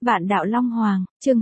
Vạn đạo Long Hoàng, chương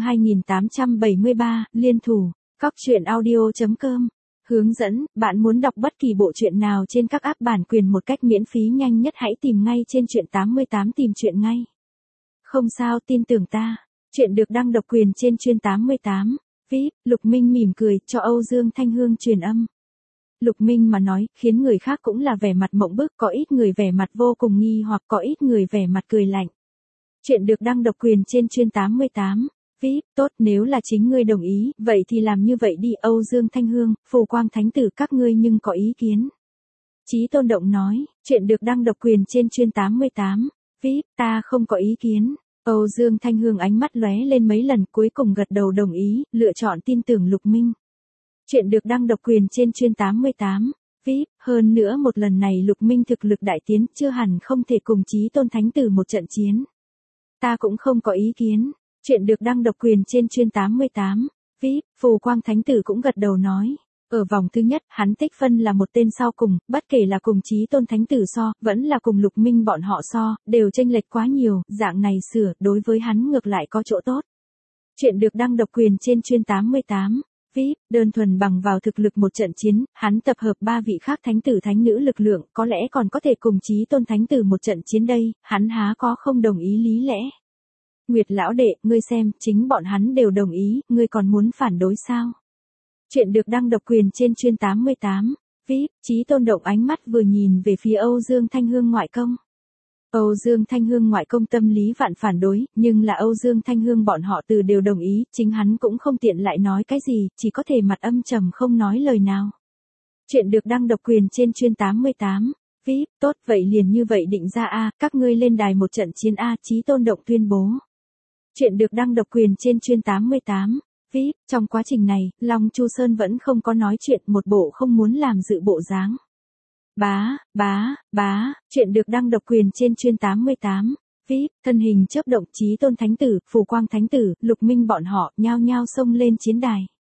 2873, liên thủ, Cóc truyện audio.com. Hướng dẫn, bạn muốn đọc bất kỳ bộ truyện nào trên các app bản quyền một cách miễn phí nhanh nhất hãy tìm ngay trên truyện 88 tìm truyện ngay. Không sao, tin tưởng ta. Truyện được đăng độc quyền trên truyện 88. VIP, Lục Minh mỉm cười, cho Âu Dương Thanh Hương truyền âm. Lục Minh mà nói, khiến người khác cũng là vẻ mặt mộng bức, có ít người vẻ mặt vô cùng nghi hoặc có ít người vẻ mặt cười lạnh. Chuyện được đăng độc quyền trên truyện 88. VIP, tốt, nếu là chính ngươi đồng ý, vậy thì làm như vậy đi. Âu Dương Thanh Hương, Phù Quang Thánh Tử các ngươi nhưng có ý kiến. Chí Tôn Động nói, chuyện được đăng độc quyền trên truyện 88. VIP, ta không có ý kiến. Âu Dương Thanh Hương ánh mắt lóe lên mấy lần cuối cùng gật đầu đồng ý, lựa chọn tin tưởng Lục Minh. Chuyện được đăng độc quyền trên truyện 88. VIP, hơn nữa một lần này Lục Minh thực lực đại tiến chưa hẳn không thể cùng Chí Tôn Thánh Tử một trận chiến. Ta cũng không có ý kiến. Chuyện được đăng độc quyền trên truyện 88. VIP, Phù Quang Thánh Tử cũng gật đầu nói. Ở vòng thứ nhất, hắn tích phân là một tên sau cùng, bất kể là cùng Chí Tôn Thánh Tử so, vẫn là cùng Lục Minh bọn họ so, đều chênh lệch quá nhiều, dạng này sửa, đối với hắn ngược lại có chỗ tốt. Chuyện được đăng độc quyền trên truyện 88. VIP, đơn thuần bằng vào thực lực một trận chiến, hắn tập hợp 3 vị khác thánh tử thánh nữ lực lượng, có lẽ còn có thể cùng Chí Tôn Thánh Tử một trận chiến đây, hắn há có không đồng ý lý lẽ. Nguyệt lão đệ, ngươi xem, chính bọn hắn đều đồng ý, ngươi còn muốn phản đối sao? Chuyện được đăng độc quyền trên truyện 88. VIP, Chí Tôn Động ánh mắt vừa nhìn về phía Âu Dương Thanh Hương ngoại công. Âu Dương Thanh Hương ngoại công tâm lý vạn phản đối, nhưng là Âu Dương Thanh Hương bọn họ từ đều đồng ý, chính hắn cũng không tiện lại nói cái gì, chỉ có thể mặt âm trầm không nói lời nào. Chuyện được đăng độc quyền trên truyện 88. VIP, tốt, vậy liền như vậy định ra a, các ngươi lên đài một trận chiến a, Chí Tôn Động tuyên bố. Chuyện được đăng độc quyền trên truyện 88. VIP, trong quá trình này, Long Chu Sơn vẫn không có nói chuyện, một bộ không muốn làm dự bộ dáng. Bá, chuyện được đăng độc quyền trên truyện 88. VIP, thân hình chớp động Chí Tôn Thánh Tử, Phù Quang Thánh Tử, Lục Minh bọn họ, nhao nhao xông lên chiến đài.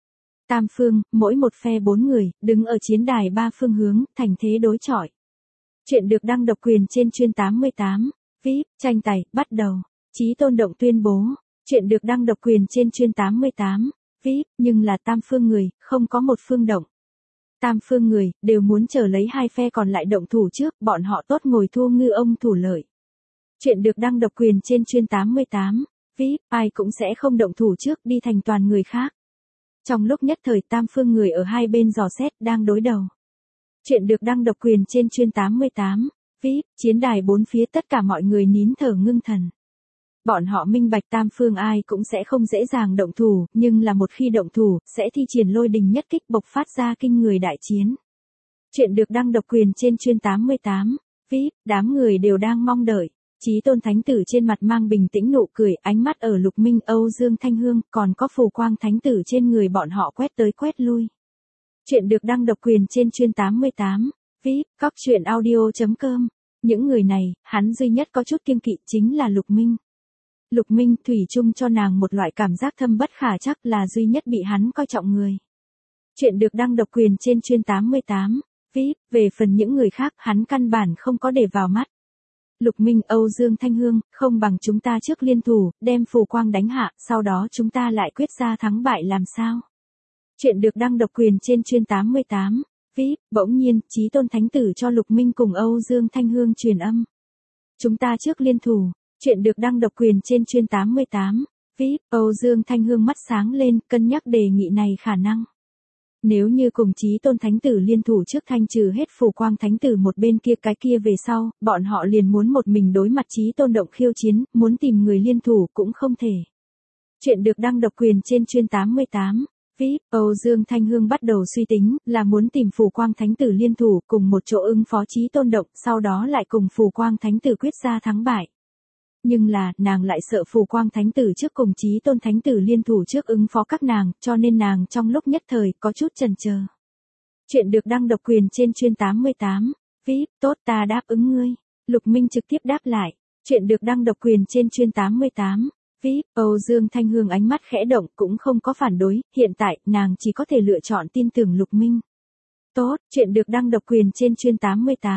Tam phương, mỗi một phe 4 người, đứng ở chiến đài 3 phương hướng, thành thế đối chọi. Chuyện được đăng độc quyền trên truyện 88. VIP, tranh tài, bắt đầu. Chí Tôn Động tuyên bố. Chuyện được đăng độc quyền trên truyện 88. VIP, nhưng là tam phương người, không có một phương động. Tam phương người, đều muốn chờ lấy hai phe còn lại động thủ trước, bọn họ tốt ngồi thu ngư ông thủ lợi. Chuyện được đăng độc quyền trên truyện 88. VIP, ai cũng sẽ không động thủ trước đi thành toàn người khác. Trong lúc nhất thời tam phương người ở hai bên dò xét đang đối đầu. Chuyện được đăng độc quyền trên truyện 88. VIP, chiến đài bốn phía tất cả mọi người nín thở ngưng thần. Bọn họ minh bạch tam phương ai cũng sẽ không dễ dàng động thủ, nhưng là một khi động thủ, sẽ thi triển lôi đình nhất kích bộc phát ra kinh người đại chiến. Chuyện được đăng độc quyền trên truyện 88. VIP, đám người đều đang mong đợi. Chí Tôn Thánh Tử trên mặt mang bình tĩnh nụ cười, ánh mắt ở Lục Minh, Âu Dương Thanh Hương, còn có Phù Quang Thánh Tử trên người bọn họ quét tới quét lui. Chuyện được đăng độc quyền trên truyện 88. VIP, Cóc truyện audio.com. Những người này, hắn duy nhất có chút kiêng kỵ chính là Lục Minh. Lục Minh thủy chung cho nàng một loại cảm giác thâm bất khả trắc là duy nhất bị hắn coi trọng người. Chuyện được đăng độc quyền trên truyện 88. VIP, về phần những người khác hắn căn bản không có để vào mắt. Lục Minh, Âu Dương Thanh Hương, không bằng chúng ta trước liên thủ, đem Phù Quang đánh hạ, sau đó chúng ta lại quyết ra thắng bại làm sao. Chuyện được đăng độc quyền trên truyện 88. VIP, bỗng nhiên, Chí Tôn Thánh Tử cho Lục Minh cùng Âu Dương Thanh Hương truyền âm. Chúng ta trước liên thủ. Chuyện được đăng độc quyền trên truyện 88. VIP, Âu Dương Thanh Hương mắt sáng lên, cân nhắc đề nghị này khả năng. Nếu như cùng Chí Tôn Thánh Tử liên thủ trước thanh trừ hết Phù Quang Thánh Tử một bên kia cái kia về sau, bọn họ liền muốn một mình đối mặt Chí Tôn Động khiêu chiến, muốn tìm người liên thủ cũng không thể. Chuyện được đăng độc quyền trên truyện 88. VIP, Âu Dương Thanh Hương bắt đầu suy tính, là muốn tìm Phù Quang Thánh Tử liên thủ cùng một chỗ ứng phó Chí Tôn Động, sau đó lại cùng Phù Quang Thánh Tử quyết ra thắng bại. Nhưng là, nàng lại sợ Phù Quang Thánh Tử trước cùng Chí Tôn Thánh Tử liên thủ trước ứng phó các nàng, cho nên nàng trong lúc nhất thời có chút chần chờ. Chuyện được đăng độc quyền trên truyện 88. VIP, tốt, ta đáp ứng ngươi. Lục Minh trực tiếp đáp lại. Chuyện được đăng độc quyền trên truyện 88. VIP, Âu Dương Thanh Hương ánh mắt khẽ động cũng không có phản đối, hiện tại nàng chỉ có thể lựa chọn tin tưởng Lục Minh. Tốt, chuyện được đăng độc quyền trên truyện 88.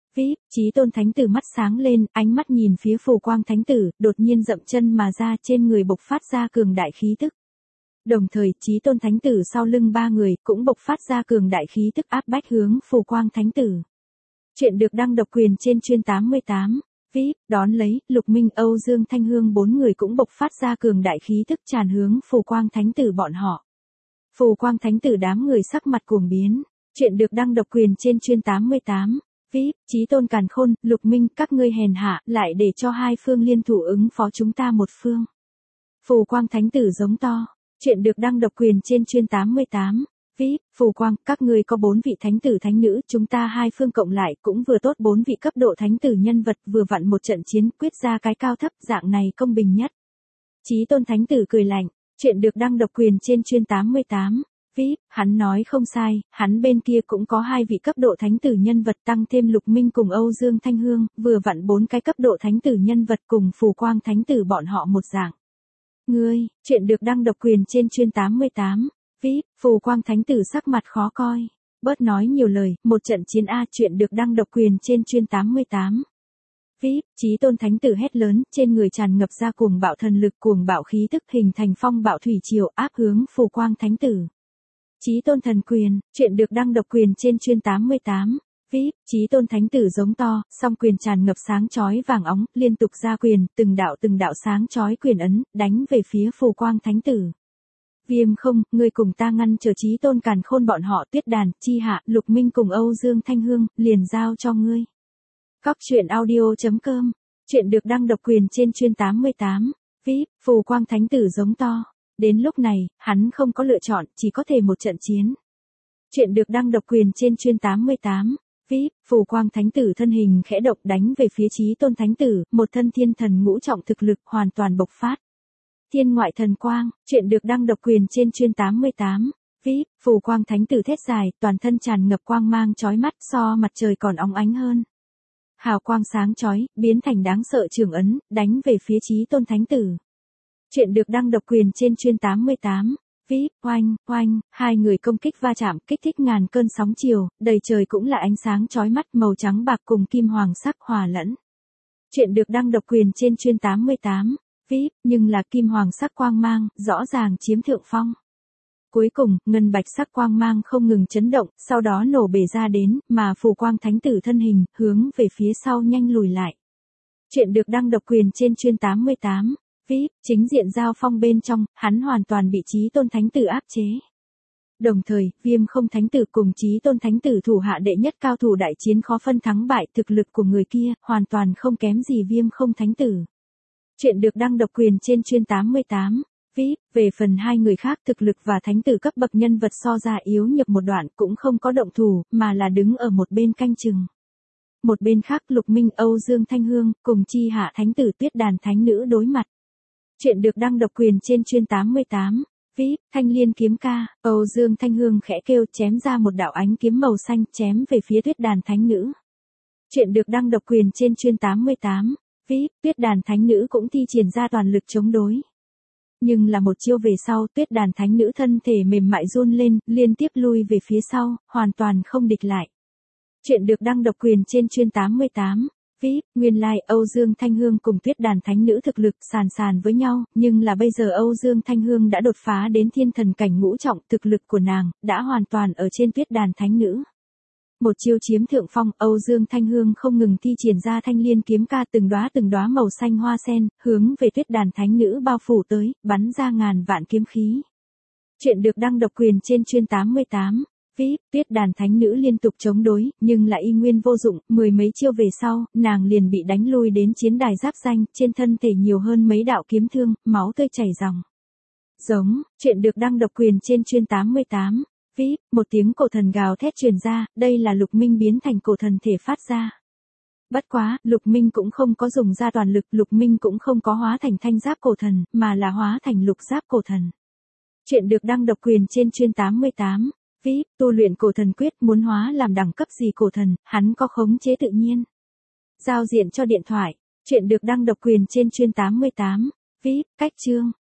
VIP, Chí Tôn Thánh Tử mắt sáng lên, ánh mắt nhìn phía Phù Quang Thánh Tử, đột nhiên dậm chân mà ra, trên người bộc phát ra cường đại khí tức. Đồng thời, Chí Tôn Thánh Tử sau lưng ba người cũng bộc phát ra cường đại khí tức áp bách hướng Phù Quang Thánh Tử. Chuyện được đăng độc quyền trên chuyên 88. VIP, đón lấy, Lục Minh, Âu Dương Thanh Hương bốn người cũng bộc phát ra cường đại khí tức tràn hướng Phù Quang Thánh Tử bọn họ. Phù Quang Thánh Tử đám người sắc mặt cuồng biến. Chuyện được đăng độc quyền trên chuyên 88. VIP, Chí Tôn Càn Khôn, Lục Minh, các ngươi hèn hạ, lại để cho hai phương liên thủ ứng phó chúng ta một phương. Phù Quang Thánh Tử giống to. Chuyện được đăng độc quyền trên chuyên 88. VIP, Phù Quang, các ngươi có 4 vị thánh tử thánh nữ, chúng ta hai phương cộng lại cũng vừa tốt 4 vị cấp độ thánh tử nhân vật, vừa vặn một trận chiến quyết ra cái cao thấp, dạng này công bình nhất. Chí Tôn Thánh Tử cười lạnh. Chuyện được đăng độc quyền trên chuyên 88. VIP, hắn nói không sai, hắn bên kia cũng có 2 vị cấp độ thánh tử nhân vật tăng thêm Lục Minh cùng Âu Dương Thanh Hương, vừa vặn 4 cái cấp độ thánh tử nhân vật cùng Phù Quang Thánh Tử bọn họ một dạng. Ngươi, chuyện được đăng độc quyền trên chuyên 88. VIP, Phù Quang Thánh Tử sắc mặt khó coi. Bớt nói nhiều lời, một trận chiến A, chuyện được đăng độc quyền trên chuyên 88. VIP, Chí Tôn Thánh Tử hét lớn, trên người tràn ngập ra cuồng bạo thần lực, cuồng bạo khí tức hình thành phong bạo thủy triều áp hướng Phù Quang Thánh Tử. Chí Tôn Thần Quyền, chuyện được đăng độc quyền trên chuyên 88. VIP, Chí Tôn Thánh Tử giống to, song quyền tràn ngập sáng chói vàng óng, liên tục ra quyền, từng đạo sáng chói quyền ấn, đánh về phía Phù Quang Thánh Tử. Viêm không, ngươi cùng ta ngăn trở Chí Tôn Càn Khôn bọn họ, Tuyết Đàn, Chi Hạ, Lục Minh cùng Âu Dương Thanh Hương, liền giao cho ngươi. Cóc truyện audio.com, chuyện được đăng độc quyền trên chuyên 88. VIP, Phù Quang Thánh Tử giống to. Đến lúc này, hắn không có lựa chọn, chỉ có thể một trận chiến. Chuyện được đăng độc quyền trên chuyên 88. VIP, Phù Quang Thánh Tử thân hình khẽ động đánh về phía Chí Tôn Thánh Tử, một thân thiên thần ngũ trọng thực lực hoàn toàn bộc phát. Thiên ngoại thần quang, chuyện được đăng độc quyền trên chuyên 88. VIP, Phù Quang Thánh Tử thét dài, toàn thân tràn ngập quang mang chói mắt, so mặt trời còn óng ánh hơn. Hào quang sáng chói, biến thành đáng sợ trường ấn, đánh về phía Chí Tôn Thánh Tử. Chuyện được đăng độc quyền trên chuyên 88. VIP, oanh, oanh, hai người công kích va chạm, kích thích ngàn cơn sóng chiều, đầy trời cũng là ánh sáng chói mắt màu trắng bạc cùng kim hoàng sắc hòa lẫn. Chuyện được đăng độc quyền trên chuyên 88. VIP, nhưng là kim hoàng sắc quang mang, rõ ràng chiếm thượng phong. Cuối cùng, ngân bạch sắc quang mang không ngừng chấn động, sau đó nổ bể ra đến, mà Phù Quang Thánh Tử thân hình, hướng về phía sau nhanh lùi lại. Chuyện được đăng độc quyền trên chuyên 88. VIP, chính diện giao phong bên trong, hắn hoàn toàn bị Chí Tôn Thánh Tử áp chế. Đồng thời, Viêm không Thánh Tử cùng Chí Tôn Thánh Tử thủ hạ đệ nhất cao thủ đại chiến khó phân thắng bại, thực lực của người kia, hoàn toàn không kém gì Viêm không Thánh Tử. Chuyện được đăng độc quyền trên chuyên 88. VIP, về phần hai người khác thực lực và thánh tử cấp bậc nhân vật so ra yếu nhược một đoạn cũng không có động thủ, mà là đứng ở một bên canh chừng. Một bên khác Lục Minh, Âu Dương Thanh Hương, cùng Chi Hạ Thánh Tử Tuyết Đàn Thánh Nữ đối mặt. Chuyện được đăng độc quyền trên chuyên 88. VIP, Thanh Liên kiếm ca, Âu Dương Thanh Hương khẽ kêu chém ra một đạo ánh kiếm màu xanh chém về phía Tuyết Đàn Thánh Nữ. Chuyện được đăng độc quyền trên chuyên 88. VIP, Tuyết Đàn Thánh Nữ cũng thi triển ra toàn lực chống đối. Nhưng là một chiêu về sau, Tuyết Đàn Thánh Nữ thân thể mềm mại run lên, liên tiếp lui về phía sau, hoàn toàn không địch lại. Chuyện được đăng độc quyền trên chuyên 88. VIP, nguyên lai Âu Dương Thanh Hương cùng Tuyết Đàn Thánh Nữ thực lực sàn với nhau, nhưng là bây giờ Âu Dương Thanh Hương đã đột phá đến thiên thần cảnh ngũ trọng, thực lực của nàng đã hoàn toàn ở trên Tuyết Đàn Thánh Nữ. Một chiêu chiếm thượng phong, Âu Dương Thanh Hương không ngừng thi triển ra Thanh Liên kiếm ca từng đóa màu xanh hoa sen, hướng về Tuyết Đàn Thánh Nữ bao phủ tới, bắn ra ngàn vạn kiếm khí. Chuyện được đăng độc quyền trên chuyên 88. VIP, Tuyết Đàn Thánh Nữ liên tục chống đối, nhưng lại y nguyên vô dụng, mười mấy chiêu về sau, nàng liền bị đánh lui đến chiến đài giáp danh, trên thân thể nhiều hơn mấy đạo kiếm thương, máu tươi chảy ròng. Giống, chuyện được đăng độc quyền trên chuyên 88. VIP, một tiếng cổ thần gào thét truyền ra, đây là Lục Minh biến thành cổ thần thể phát ra. Bất quá, Lục Minh cũng không có dùng ra toàn lực, Lục Minh cũng không có hóa thành thanh giáp cổ thần, mà là hóa thành lục giáp cổ thần. Chuyện được đăng độc quyền trên chuyên 88. VIP, tu luyện cổ thần quyết muốn hóa làm đẳng cấp gì cổ thần, hắn có khống chế tự nhiên. Giao diện cho điện thoại. Chuyện được đăng độc quyền trên chuyên 88. VIP, cách chương.